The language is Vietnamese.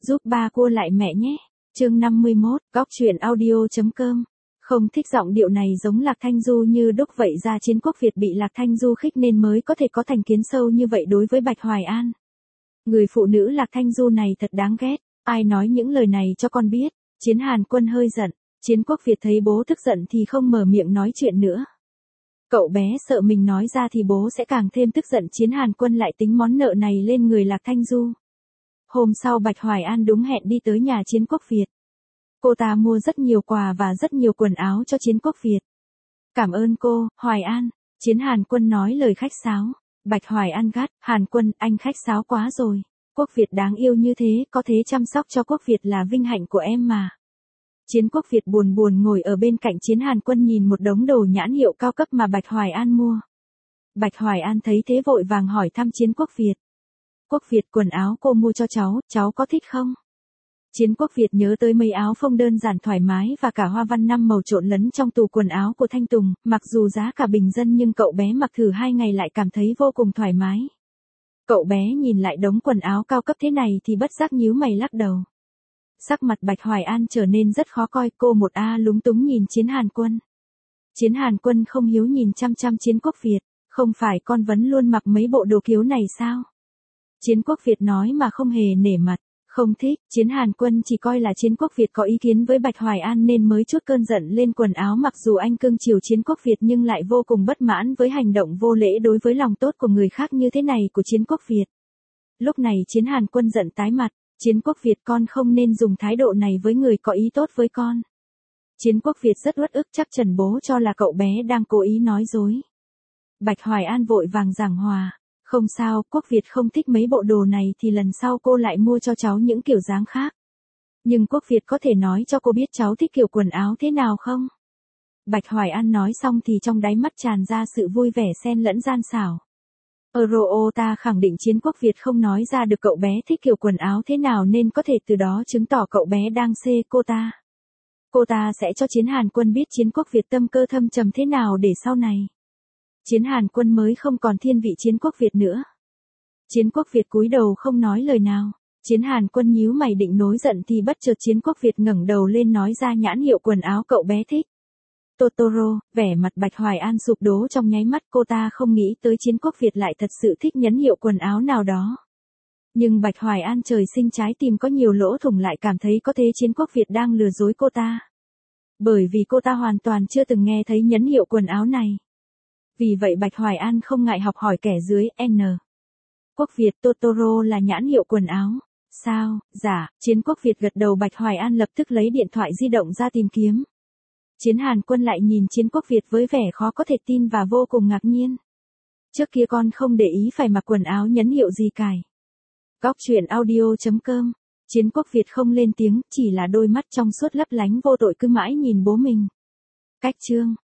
Giúp ba cua lại mẹ nhé. Chương 51, góc truyện audio.com. Không thích giọng điệu này giống Lạc Thanh Du như đúc vậy ra Chiến Quốc Việt bị Lạc Thanh Du khích nên mới có thể có thành kiến sâu như vậy đối với Bạch Hoài An. Người phụ nữ Lạc Thanh Du này thật đáng ghét, ai nói những lời này cho con biết. Chiến Hàn Quân hơi giận, Chiến Quốc Việt thấy bố tức giận thì không mở miệng nói chuyện nữa. Cậu bé sợ mình nói ra thì bố sẽ càng thêm tức giận. Chiến Hàn Quân lại tính món nợ này lên người Lạc Thanh Du. Hôm sau Bạch Hoài An đúng hẹn đi tới nhà Chiến Quốc Việt. Cô ta mua rất nhiều quà và rất nhiều quần áo cho Chiến Quốc Việt. Cảm ơn cô, Hoài An. Chiến Hàn Quân nói lời khách sáo. Bạch Hoài An gắt, Hàn Quân, anh khách sáo quá rồi. Quốc Việt đáng yêu như thế, có thế chăm sóc cho Quốc Việt là vinh hạnh của em mà. Chiến Quốc Việt buồn buồn ngồi ở bên cạnh Chiến Hàn Quân nhìn một đống đồ nhãn hiệu cao cấp mà Bạch Hoài An mua. Bạch Hoài An thấy thế vội vàng hỏi thăm Chiến Quốc Việt. Quốc Việt, quần áo cô mua cho cháu có thích không? Chiến Quốc Việt nhớ tới mấy áo phông đơn giản thoải mái và cả hoa văn 5 màu trộn lẫn trong tủ quần áo của Thanh Tùng, mặc dù giá cả bình dân nhưng cậu bé mặc thử 2 ngày lại cảm thấy vô cùng thoải mái. Cậu bé nhìn lại đống quần áo cao cấp thế này thì bất giác nhíu mày lắc đầu. Sắc mặt Bạch Hoài An trở nên rất khó coi, cô một lúng túng nhìn Chiến Hàn Quân. Chiến Hàn Quân không hiếu nhìn chăm chăm Chiến Quốc Việt, không phải con vẫn luôn mặc mấy bộ đồ kiếu này sao? Chiến Quốc Việt nói mà không hề nể mặt, không thích. Chiến Hàn Quân chỉ coi là Chiến Quốc Việt có ý kiến với Bạch Hoài An nên mới chút cơn giận lên quần áo, mặc dù anh cưng chiều Chiến Quốc Việt nhưng lại vô cùng bất mãn với hành động vô lễ đối với lòng tốt của người khác như thế này của Chiến Quốc Việt. Lúc này Chiến Hàn Quân giận tái mặt, Chiến Quốc Việt con không nên dùng thái độ này với người có ý tốt với con. Chiến Quốc Việt rất uất ức, chắc Trần bố cho là cậu bé đang cố ý nói dối. Bạch Hoài An vội vàng giảng hòa. Không sao, Quốc Việt không thích mấy bộ đồ này thì lần sau cô lại mua cho cháu những kiểu dáng khác. Nhưng Quốc Việt có thể nói cho cô biết cháu thích kiểu quần áo thế nào không? Bạch Hoài An nói xong thì trong đáy mắt tràn ra sự vui vẻ xen lẫn gian xảo. Ta khẳng định Chiến Quốc Việt không nói ra được cậu bé thích kiểu quần áo thế nào nên có thể từ đó chứng tỏ cậu bé đang xê cô ta. Cô ta sẽ cho Chiến Hàn Quân biết Chiến Quốc Việt tâm cơ thâm trầm thế nào để sau này Chiến Hàn Quân mới không còn thiên vị Chiến Quốc Việt nữa. Chiến Quốc Việt cúi đầu không nói lời nào. Chiến Hàn Quân nhíu mày định nổi giận thì bất chợt Chiến Quốc Việt ngẩng đầu lên nói ra nhãn hiệu quần áo cậu bé thích. Totoro. Vẻ mặt Bạch Hoài An sụp đổ trong nháy mắt, cô ta không nghĩ tới Chiến Quốc Việt lại thật sự thích nhãn hiệu quần áo nào đó. Nhưng Bạch Hoài An trời sinh trái tim có nhiều lỗ thủng lại cảm thấy có thế Chiến Quốc Việt đang lừa dối cô ta. Bởi vì cô ta hoàn toàn chưa từng nghe thấy nhãn hiệu quần áo này. Vì vậy Bạch Hoài An không ngại học hỏi kẻ dưới. Quốc Việt, Totoro là nhãn hiệu quần áo. Sao? Dạ. Chiến Quốc Việt gật đầu. Bạch Hoài An lập tức lấy điện thoại di động ra tìm kiếm. Chiến Hàn Quân lại nhìn Chiến Quốc Việt với vẻ khó có thể tin và vô cùng ngạc nhiên. Trước kia con không để ý phải mặc quần áo nhãn hiệu gì cài. Góc truyện audio.com. Chiến Quốc Việt không lên tiếng, chỉ là đôi mắt trong suốt lấp lánh vô tội cứ mãi nhìn bố mình. Cách chương